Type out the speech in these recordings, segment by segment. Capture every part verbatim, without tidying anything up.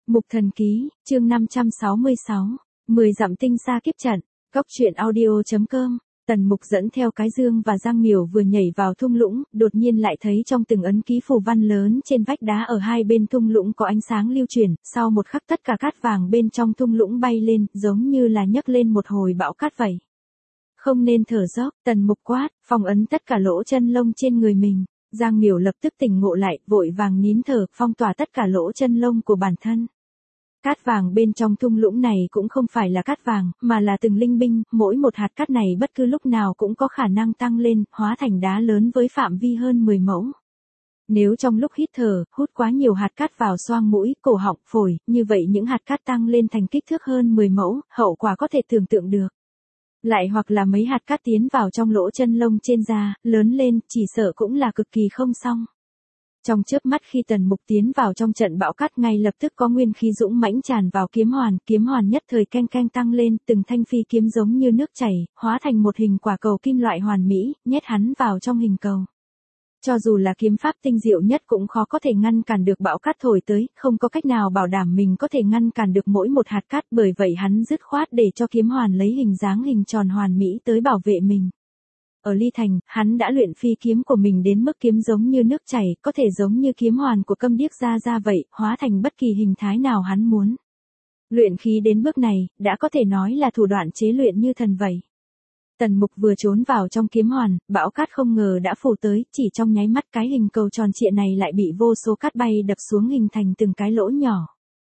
Mục Thần Ký, chương năm trăm sáu mươi sáu, mười dặm tinh xa kiếp trận, Cốc truyện audio.com. Tần Mục dẫn theo cái dương và Giang Miểu vừa nhảy vào thung lũng, đột nhiên lại thấy trong từng ấn ký phù văn lớn trên vách đá ở hai bên thung lũng có ánh sáng lưu chuyển, sau một khắc tất cả cát vàng bên trong thung lũng bay lên, giống như là nhấc lên một hồi bão cát vậy. Không nên thở dốc, Tần Mục quát, phong ấn tất cả lỗ chân lông trên người mình. Giang Miểu lập tức tỉnh ngộ lại, vội vàng nín thở, phong tỏa tất cả lỗ chân lông của bản thân. Cát vàng bên trong thung lũng này cũng không phải là cát vàng, mà là từng linh binh, mỗi một hạt cát này bất cứ lúc nào cũng có khả năng tăng lên, hóa thành đá lớn với phạm vi hơn mười mẫu. Nếu trong lúc hít thở, hút quá nhiều hạt cát vào xoang mũi, cổ họng, phổi, như vậy những hạt cát tăng lên thành kích thước hơn mười mẫu, hậu quả có thể tưởng tượng được. Lại hoặc là mấy hạt cát tiến vào trong lỗ chân lông trên da, lớn lên, chỉ sợ cũng là cực kỳ không xong. Trong chớp mắt khi Tần Mục tiến vào trong trận bão cát, ngay lập tức có nguyên khí dũng mãnh tràn vào kiếm hoàn, kiếm hoàn nhất thời keng keng tăng lên, từng thanh phi kiếm giống như nước chảy, hóa thành một hình quả cầu kim loại hoàn mỹ, nhét hắn vào trong hình cầu. Cho dù là kiếm pháp tinh diệu nhất cũng khó có thể ngăn cản được bão cát thổi tới, không có cách nào bảo đảm mình có thể ngăn cản được mỗi một hạt cát, bởi vậy hắn dứt khoát để cho kiếm hoàn lấy hình dáng hình tròn hoàn mỹ tới bảo vệ mình. Ở Ly Thành, hắn đã luyện phi kiếm của mình đến mức kiếm giống như nước chảy, có thể giống như kiếm hoàn của Câm Điếc Gia Gia vậy, hóa thành bất kỳ hình thái nào hắn muốn. Luyện khí đến bước này, đã có thể nói là thủ đoạn chế luyện như thần vậy. Tần Mục vừa trốn vào trong kiếm hoàn, bão cát không ngờ đã phủ tới, chỉ trong nháy mắt cái hình cầu tròn trịa này lại bị vô số cát bay đập xuống hình thành từng cái lỗ nhỏ.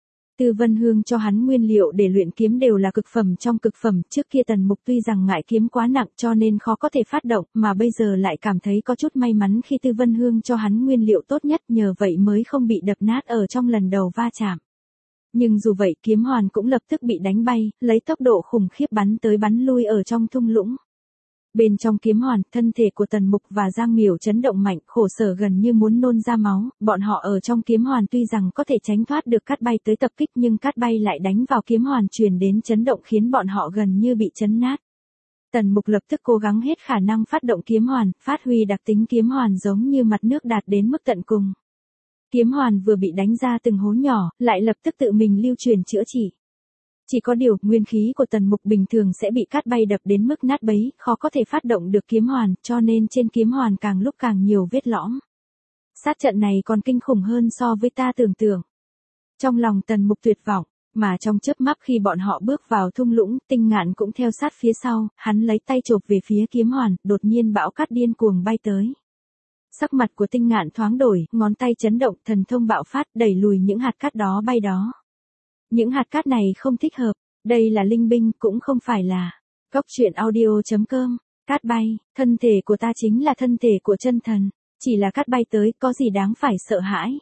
Tư Vân Hương cho hắn nguyên liệu để luyện kiếm đều là cực phẩm trong cực phẩm, trước kia Tần Mục tuy rằng ngại kiếm quá nặng cho nên khó có thể phát động, mà bây giờ lại cảm thấy có chút may mắn khi Tư Vân Hương cho hắn nguyên liệu tốt nhất, nhờ vậy mới không bị đập nát ở trong lần đầu va chạm. Nhưng dù vậy kiếm hoàn cũng lập tức bị đánh bay, lấy tốc độ khủng khiếp bắn tới bắn lui ở trong thung lũng. Bên trong kiếm hoàn, thân thể của Tần Mục và Giang Miểu chấn động mạnh, khổ sở gần như muốn nôn ra máu, bọn họ ở trong kiếm hoàn tuy rằng có thể tránh thoát được cát bay tới tập kích nhưng cát bay lại đánh vào kiếm hoàn truyền đến chấn động khiến bọn họ gần như bị chấn nát. Tần Mục lập tức cố gắng hết khả năng phát động kiếm hoàn, phát huy đặc tính kiếm hoàn giống như mặt nước đạt đến mức tận cùng. Kiếm hoàn vừa bị đánh ra từng hố nhỏ, lại lập tức tự mình lưu truyền chữa trị. Chỉ có điều, nguyên khí của Tần Mục bình thường sẽ bị cát bay đập đến mức nát bấy, khó có thể phát động được kiếm hoàn, cho nên trên kiếm hoàn càng lúc càng nhiều vết lõm. Sát trận này còn kinh khủng hơn so với ta tưởng tượng. Trong lòng Tần Mục tuyệt vọng, mà trong chớp mắt khi bọn họ bước vào thung lũng, Tinh Ngạn cũng theo sát phía sau, hắn lấy tay chộp về phía kiếm hoàn, đột nhiên bão cát điên cuồng bay tới. Sắc mặt của Tinh Ngạn thoáng đổi, ngón tay chấn động, thần thông bạo phát, đẩy lùi những hạt cát đó bay đó. Những hạt cát này không thích hợp, đây là linh binh cũng không phải là. Cốc truyện audio.com, cát bay, thân thể của ta chính là thân thể của chân thần, chỉ là cát bay tới có gì đáng phải sợ hãi.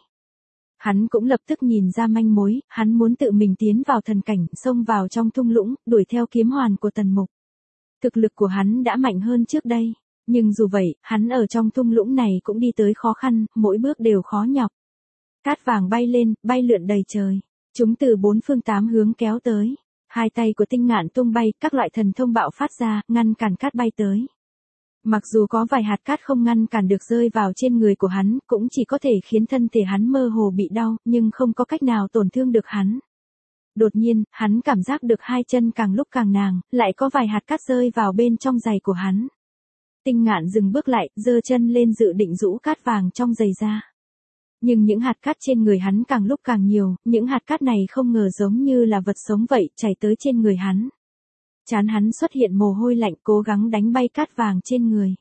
Hắn cũng lập tức nhìn ra manh mối, hắn muốn tự mình tiến vào thần cảnh, xông vào trong thung lũng, đuổi theo kiếm hoàn của Tần Mục. Thực lực của hắn đã mạnh hơn trước đây, nhưng dù vậy, hắn ở trong thung lũng này cũng đi tới khó khăn, mỗi bước đều khó nhọc. Cát vàng bay lên, bay lượn đầy trời. Chúng từ bốn phương tám hướng kéo tới. Hai tay của Tinh Ngạn tung bay, các loại thần thông bạo phát ra, ngăn cản cát bay tới. Mặc dù có vài hạt cát không ngăn cản được rơi vào trên người của hắn, cũng chỉ có thể khiến thân thể hắn mơ hồ bị đau, nhưng không có cách nào tổn thương được hắn. Đột nhiên, hắn cảm giác được hai chân càng lúc càng nàng, lại có vài hạt cát rơi vào bên trong giày của hắn. Tinh Ngạn dừng bước lại, giơ chân lên dự định rũ cát vàng trong giày ra. Nhưng những hạt cát trên người hắn càng lúc càng nhiều, những hạt cát này không ngờ giống như là vật sống vậy, chảy tới trên người hắn. Trán hắn xuất hiện mồ hôi lạnh, cố gắng đánh bay cát vàng trên người.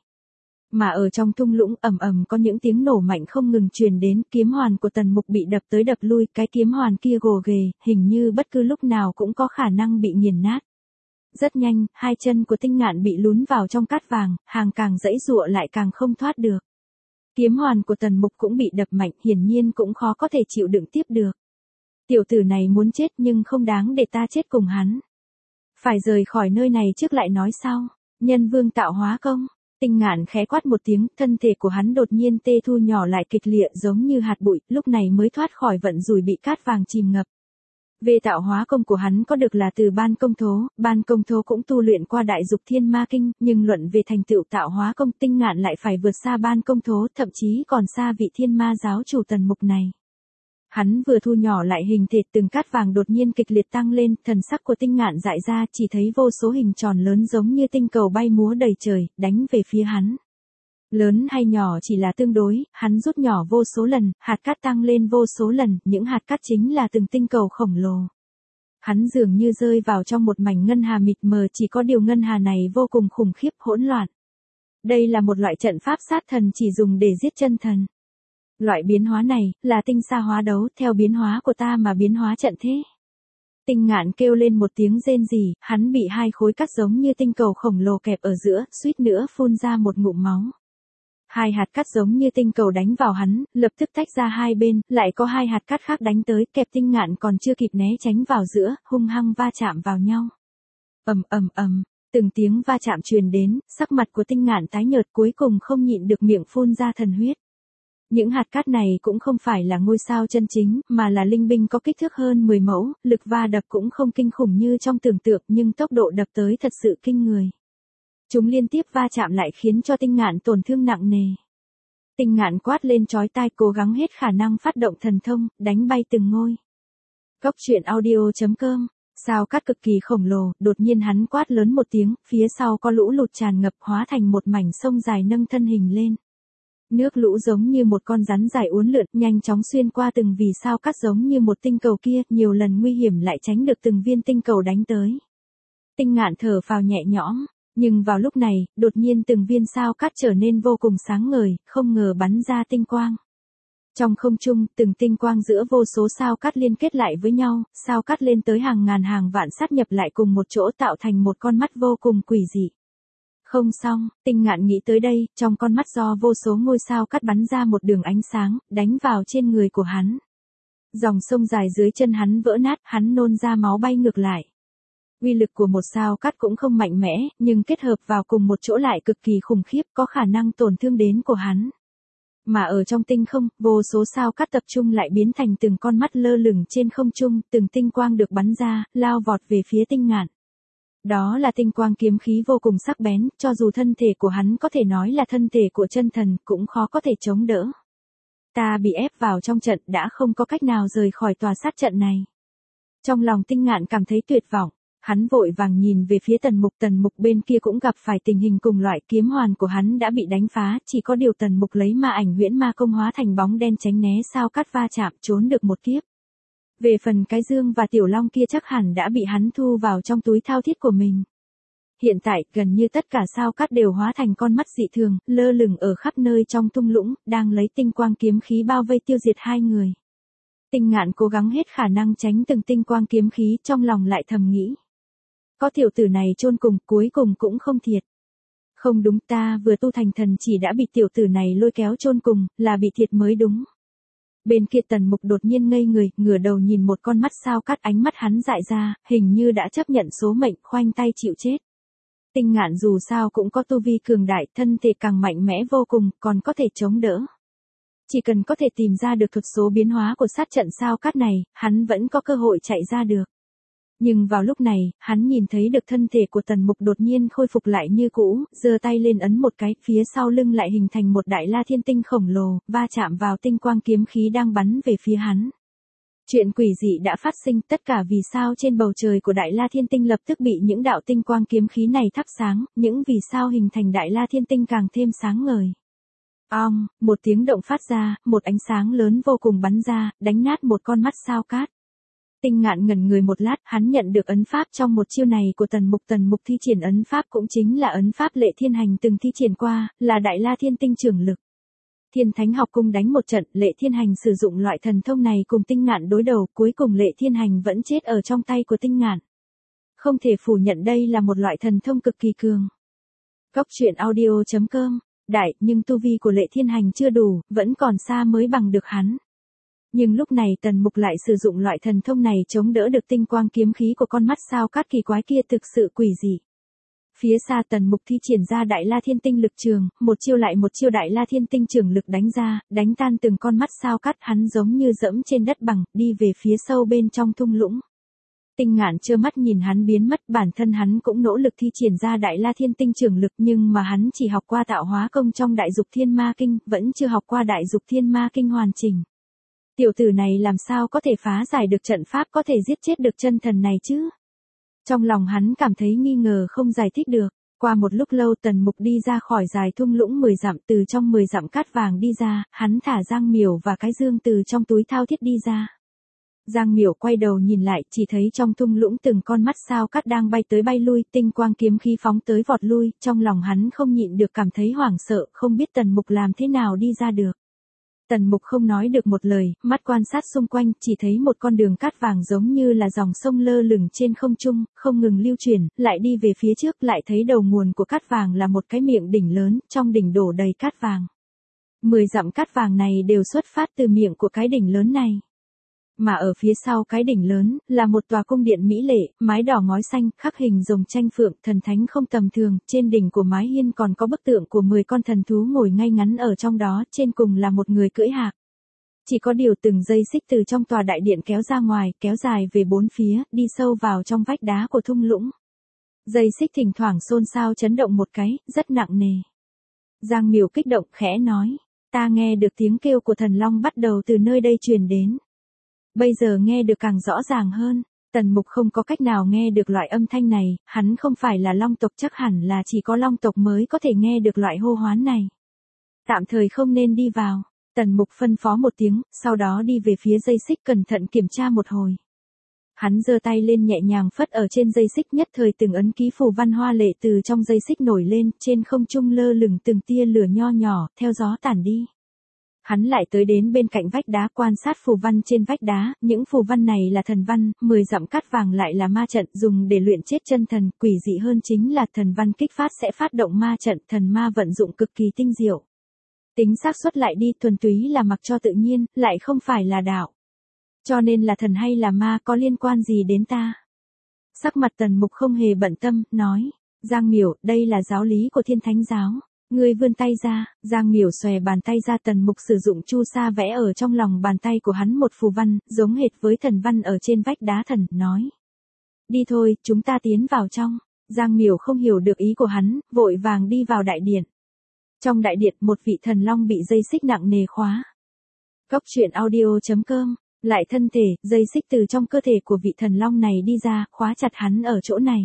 Mà ở trong thung lũng ầm ầm có những tiếng nổ mạnh không ngừng truyền đến, kiếm hoàn của Tần Mục bị đập tới đập lui, cái kiếm hoàn kia gồ ghề, hình như bất cứ lúc nào cũng có khả năng bị nghiền nát. Rất nhanh, hai chân của Tinh Ngạn bị lún vào trong cát vàng, hàng càng giãy giụa lại càng không thoát được. Kiếm hoàn của Tần Mục cũng bị đập mạnh, hiển nhiên cũng khó có thể chịu đựng tiếp được. Tiểu tử này muốn chết nhưng không đáng để ta chết cùng hắn. Phải rời khỏi nơi này trước lại nói sau. Nhân vương tạo hóa công. Tinh Ngạn khẽ quát một tiếng, thân thể của hắn đột nhiên tê thu nhỏ lại kịch liệt giống như hạt bụi, lúc này mới thoát khỏi vận rủi bị cát vàng chìm ngập. Về tạo hóa công của hắn có được là từ Ban Công Thố, Ban Công Thố cũng tu luyện qua Đại Dục Thiên Ma Kinh, nhưng luận về thành tựu tạo hóa công, Tinh Ngạn lại phải vượt xa Ban Công Thố, thậm chí còn xa vị Thiên Ma giáo chủ Tần Mục này. Hắn vừa thu nhỏ lại hình thể, từng cát vàng đột nhiên kịch liệt tăng lên, thần sắc của Tinh Ngạn dại ra, chỉ thấy vô số hình tròn lớn giống như tinh cầu bay múa đầy trời, đánh về phía hắn. Lớn hay nhỏ chỉ là tương đối, hắn rút nhỏ vô số lần, hạt cát tăng lên vô số lần, những hạt cát chính là từng tinh cầu khổng lồ. Hắn dường như rơi vào trong một mảnh ngân hà mịt mờ, chỉ có điều ngân hà này vô cùng khủng khiếp, hỗn loạn. Đây là một loại trận pháp sát thần chỉ dùng để giết chân thần. Loại biến hóa này, là tinh xa hóa đấu, theo biến hóa của ta mà biến hóa trận thế. Tinh Ngạn kêu lên một tiếng rên rỉ, hắn bị hai khối cát giống như tinh cầu khổng lồ kẹp ở giữa, suýt nữa phun ra một ngụm máu. Hai hạt cát giống như tinh cầu đánh vào hắn, lập tức tách ra hai bên, lại có hai hạt cát khác đánh tới, kẹp Tinh Ngạn còn chưa kịp né tránh vào giữa, hung hăng va chạm vào nhau. Ầm ầm ầm, từng tiếng va chạm truyền đến, sắc mặt của Tinh Ngạn tái nhợt, cuối cùng không nhịn được miệng phun ra thần huyết. Những hạt cát này cũng không phải là ngôi sao chân chính, mà là linh binh có kích thước hơn mười mẫu, lực va đập cũng không kinh khủng như trong tưởng tượng, nhưng tốc độ đập tới thật sự kinh người. Chúng liên tiếp va chạm lại khiến cho Tinh Ngạn tổn thương nặng nề. Tinh Ngạn quát lên chói tai, cố gắng hết khả năng phát động thần thông, đánh bay từng ngôi. Góc truyện audio chấm com. Sao cát cực kỳ khổng lồ, đột nhiên hắn quát lớn một tiếng, phía sau có lũ lụt tràn ngập, hóa thành một mảnh sông dài nâng thân hình lên. Nước lũ giống như một con rắn dài uốn lượn, nhanh chóng xuyên qua từng vì sao cát giống như một tinh cầu kia, nhiều lần nguy hiểm lại tránh được từng viên tinh cầu đánh tới. Tinh Ngạn thở phào nhẹ nhõm, nhưng vào lúc này, đột nhiên từng viên sao cát trở nên vô cùng sáng ngời, không ngờ bắn ra tinh quang. Trong không trung, từng tinh quang giữa vô số sao cát liên kết lại với nhau, sao cát lên tới hàng ngàn hàng vạn sát nhập lại cùng một chỗ tạo thành một con mắt vô cùng quỷ dị. Không xong, Tinh Ngạn nghĩ tới đây, trong con mắt do vô số ngôi sao cát bắn ra một đường ánh sáng, đánh vào trên người của hắn. Dòng sông dài dưới chân hắn vỡ nát, hắn nôn ra máu bay ngược lại. Uy lực của một sao cát cũng không mạnh mẽ, nhưng kết hợp vào cùng một chỗ lại cực kỳ khủng khiếp, có khả năng tổn thương đến của hắn. Mà ở trong tinh không, vô số sao cát tập trung lại biến thành từng con mắt lơ lửng trên không trung, từng tinh quang được bắn ra, lao vọt về phía Tinh Ngạn. Đó là tinh quang kiếm khí vô cùng sắc bén, cho dù thân thể của hắn có thể nói là thân thể của chân thần, cũng khó có thể chống đỡ. Ta bị ép vào trong trận, đã không có cách nào rời khỏi tòa sát trận này. Trong lòng Tinh Ngạn cảm thấy tuyệt vọng, hắn vội vàng nhìn về phía Tần Mục, Tần Mục bên kia cũng gặp phải tình hình cùng loại, kiếm hoàn của hắn đã bị đánh phá, chỉ có điều Tần Mục lấy ma ảnh huyễn ma công hóa thành bóng đen tránh né sao cát va chạm, trốn được một kiếp. Về phần cái dương và tiểu long kia chắc hẳn đã bị hắn thu vào trong túi thao thiết của mình. Hiện tại, gần như tất cả sao cát đều hóa thành con mắt dị thường, lơ lửng ở khắp nơi trong thung lũng, đang lấy tinh quang kiếm khí bao vây tiêu diệt hai người. Tinh Ngạn cố gắng hết khả năng tránh từng tinh quang kiếm khí, trong lòng lại thầm nghĩ. Có tiểu tử này chôn cùng, cuối cùng cũng không thiệt. Không đúng, ta vừa tu thành thần chỉ đã bị tiểu tử này lôi kéo chôn cùng, là bị thiệt mới đúng. Bên kia Tần Mục đột nhiên ngây người, ngửa đầu nhìn một con mắt sao cát, ánh mắt hắn dại ra, hình như đã chấp nhận số mệnh, khoanh tay chịu chết. Tinh Ngạn dù sao cũng có tu vi cường đại, thân thể càng mạnh mẽ vô cùng, còn có thể chống đỡ. Chỉ cần có thể tìm ra được thuật số biến hóa của sát trận sao cát này, hắn vẫn có cơ hội chạy ra được. Nhưng vào lúc này, hắn nhìn thấy được thân thể của Tần Mục đột nhiên khôi phục lại như cũ, giơ tay lên ấn một cái, phía sau lưng lại hình thành một đại la thiên tinh khổng lồ, va chạm vào tinh quang kiếm khí đang bắn về phía hắn. Chuyện quỷ dị đã phát sinh, tất cả vì sao trên bầu trời của đại la thiên tinh lập tức bị những đạo tinh quang kiếm khí này thắp sáng, những vì sao hình thành đại la thiên tinh càng thêm sáng ngời. Ong, một tiếng động phát ra, một ánh sáng lớn vô cùng bắn ra, đánh nát một con mắt sao cát. Tinh Ngạn ngẩn người một lát, hắn nhận được ấn pháp trong một chiêu này của Tần Mục. Tần Mục thi triển ấn pháp cũng chính là ấn pháp Lệ Thiên Hành từng thi triển qua, là đại la thiên tinh trưởng lực. Thiên Thánh học cung đánh một trận, Lệ Thiên Hành sử dụng loại thần thông này cùng Tinh Ngạn đối đầu, cuối cùng Lệ Thiên Hành vẫn chết ở trong tay của Tinh Ngạn. Không thể phủ nhận đây là một loại thần thông cực kỳ cường. Góc truyện audio chấm com. Đại, nhưng tu vi của Lệ Thiên Hành chưa đủ, vẫn còn xa mới bằng được hắn. Nhưng lúc này Tần Mục lại sử dụng loại thần thông này chống đỡ được tinh quang kiếm khí của con mắt sao cát kỳ quái kia, thực sự quỷ dị. Phía xa Tần Mục thi triển ra đại la thiên tinh lực trường, một chiêu lại một chiêu đại la thiên tinh trường lực đánh ra, đánh tan từng con mắt sao cát, hắn giống như dẫm trên đất bằng, đi về phía sâu bên trong thung lũng. Tinh Ngạn trơ mắt nhìn hắn biến mất, bản thân hắn cũng nỗ lực thi triển ra đại la thiên tinh trường lực, nhưng mà hắn chỉ học qua tạo hóa công trong đại dục thiên ma kinh, vẫn chưa học qua đại dục thiên ma kinh hoàn chỉnh. Tiểu tử này làm sao có thể phá giải được trận pháp có thể giết chết được chân thần này chứ? Trong lòng hắn cảm thấy nghi ngờ không giải thích được. Qua một lúc lâu Tần Mục đi ra khỏi dài thung lũng mười dặm, từ trong mười dặm cát vàng đi ra, hắn thả Giang Miểu và cái dương từ trong túi thao thiết đi ra. Giang Miểu quay đầu nhìn lại, chỉ thấy trong thung lũng từng con mắt sao cát đang bay tới bay lui, tinh quang kiếm khí phóng tới vọt lui, trong lòng hắn không nhịn được cảm thấy hoảng sợ, không biết Tần Mục làm thế nào đi ra được. Tần Mục không nói được một lời, mắt quan sát xung quanh, chỉ thấy một con đường cát vàng giống như là dòng sông lơ lửng trên không trung, không ngừng lưu chuyển, lại đi về phía trước, lại thấy đầu nguồn của cát vàng là một cái miệng đỉnh lớn, trong đỉnh đổ đầy cát vàng. Mười dặm cát vàng này đều xuất phát từ miệng của cái đỉnh lớn này. Mà ở phía sau cái đỉnh lớn, là một tòa cung điện mỹ lệ, mái đỏ ngói xanh, khắc hình rồng tranh phượng, thần thánh không tầm thường, trên đỉnh của mái hiên còn có bức tượng của mười con thần thú ngồi ngay ngắn ở trong đó, trên cùng là một người cưỡi hạc. Chỉ có điều từng dây xích từ trong tòa đại điện kéo ra ngoài, kéo dài về bốn phía, đi sâu vào trong vách đá của thung lũng. Dây xích thỉnh thoảng xôn xao chấn động một cái, rất nặng nề. Giang Miểu kích động khẽ nói, ta nghe được tiếng kêu của thần long bắt đầu từ nơi đây truyền đến. Bây giờ nghe được càng rõ ràng hơn. Tần Mục không có cách nào nghe được loại âm thanh này, hắn không phải là long tộc, chắc hẳn là chỉ có long tộc mới có thể nghe được loại hô hoán này. Tạm thời không nên đi vào. Tần Mục phân phó một tiếng, sau đó đi về phía dây xích cẩn thận kiểm tra một hồi. Hắn giơ tay lên nhẹ nhàng phất ở trên dây xích, nhất thời từng ấn ký phù văn hoa lệ từ trong dây xích nổi lên, trên không trung lơ lửng từng tia lửa nho nhỏ, theo gió tản đi. Hắn lại tới đến bên cạnh vách đá quan sát phù văn trên vách đá, những phù văn này là thần văn, mười dặm cát vàng lại là ma trận dùng để luyện chết chân thần, quỷ dị hơn chính là thần văn kích phát sẽ phát động ma trận, thần ma vận dụng cực kỳ tinh diệu. Tính xác suất lại đi, thuần túy là mặc cho tự nhiên, lại không phải là đạo. Cho nên là thần hay là ma có liên quan gì đến ta? Sắc mặt Tần Mục không hề bận tâm, nói, Giang Miểu, đây là giáo lý của Thiên Thánh giáo. Ngươi vươn tay ra, Giang Miểu xòe bàn tay ra, Tần Mục sử dụng chu sa vẽ ở trong lòng bàn tay của hắn một phù văn, giống hệt với thần văn ở trên vách đá thần, nói. Đi thôi, chúng ta tiến vào trong. Giang Miểu không hiểu được ý của hắn, vội vàng đi vào đại điện. Trong đại điện một vị thần long bị dây xích nặng nề khóa. Cốc truyện audio chấm com, lại thân thể, dây xích từ trong cơ thể của vị thần long này đi ra, khóa chặt hắn ở chỗ này.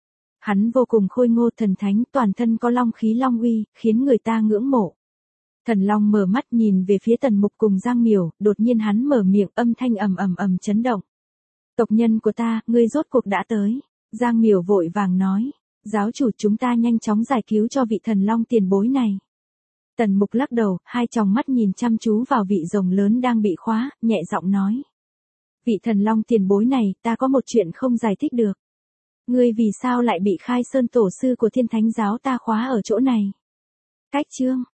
Hắn vô cùng khôi ngô thần thánh, toàn thân có long khí long uy, khiến người ta ngưỡng mộ. Thần long mở mắt nhìn về phía Tần Mục cùng Giang Miểu, đột nhiên hắn mở miệng, âm thanh ầm ầm ầm chấn động. Tộc nhân của ta, ngươi rốt cuộc đã tới. Giang Miểu vội vàng nói, giáo chủ, chúng ta nhanh chóng giải cứu cho vị thần long tiền bối này. Tần Mục lắc đầu, hai tròng mắt nhìn chăm chú vào vị rồng lớn đang bị khóa, nhẹ giọng nói. Vị thần long tiền bối này, ta có một chuyện không giải thích được. Ngươi vì sao lại bị Khai Sơn tổ sư của Thiên Thánh giáo ta khóa ở chỗ này? Cách chương